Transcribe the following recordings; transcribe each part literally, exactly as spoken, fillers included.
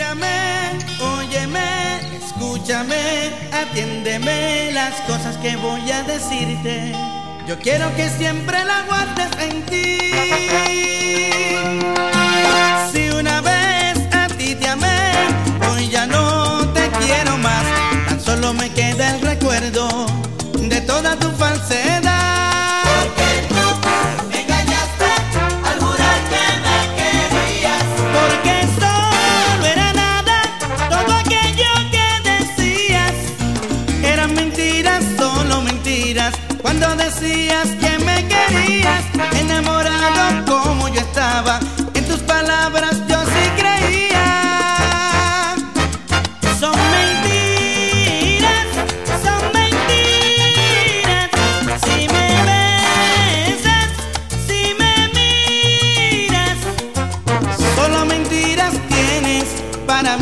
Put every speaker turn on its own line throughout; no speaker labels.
Mírame, óyeme, escúchame, atiéndeme las cosas que voy a decirte. Yo quiero que siempre la guardes en ti. Si una vez a ti te amé, hoy ya no te quiero más. Tan solo me queda el recuerdo de toda tu falsedad.
Porque tú me engañaste al jurar que me querías.
Porque solo era nada, todo aquello que decías eran mentiras, solo mentiras. Cuando decías que me querías, enamorado como yo estaba, en tus palabras yo sí creía. Son mentiras, son mentiras. Si me besas, si me miras, solo mentiras tienes para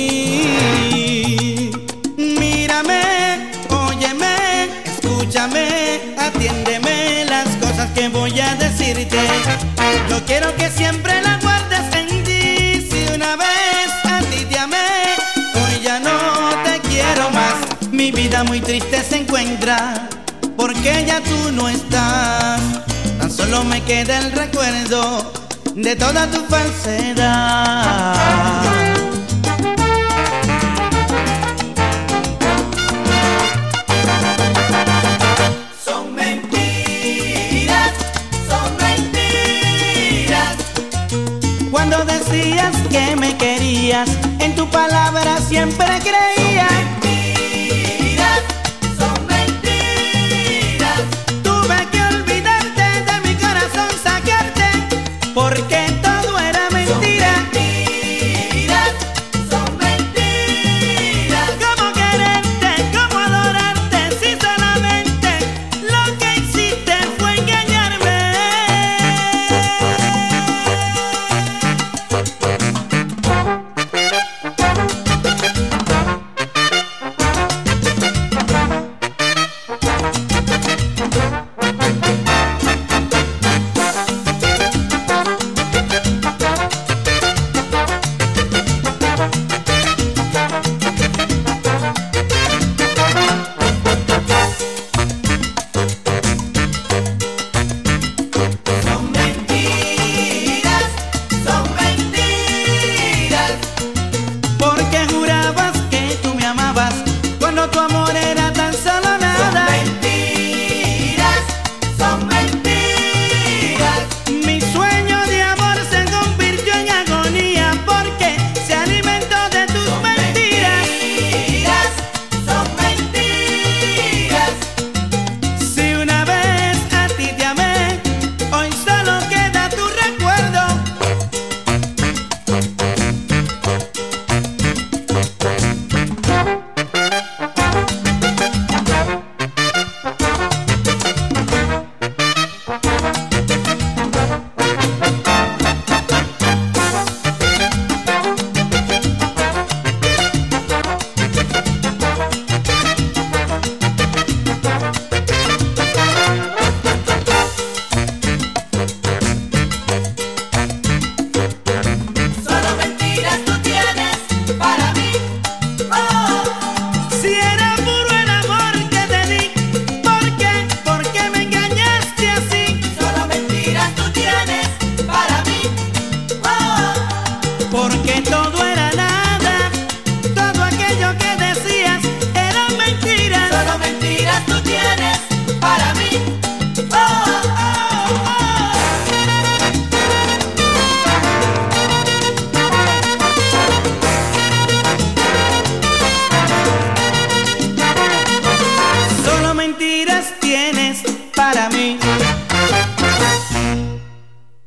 mí. Mírame, óyeme, escúchame, atiéndeme las cosas que voy a decirte. Yo quiero que siempre la guardes en ti. Si una vez a ti te amé, hoy ya no te quiero más. Mi vida muy triste se encuentra porque ya tú no estás. Tan solo me queda el recuerdo de toda tu falsedad.
Son mentiras, son mentiras.
Cuando decías que me querías, en tu palabra siempre creía.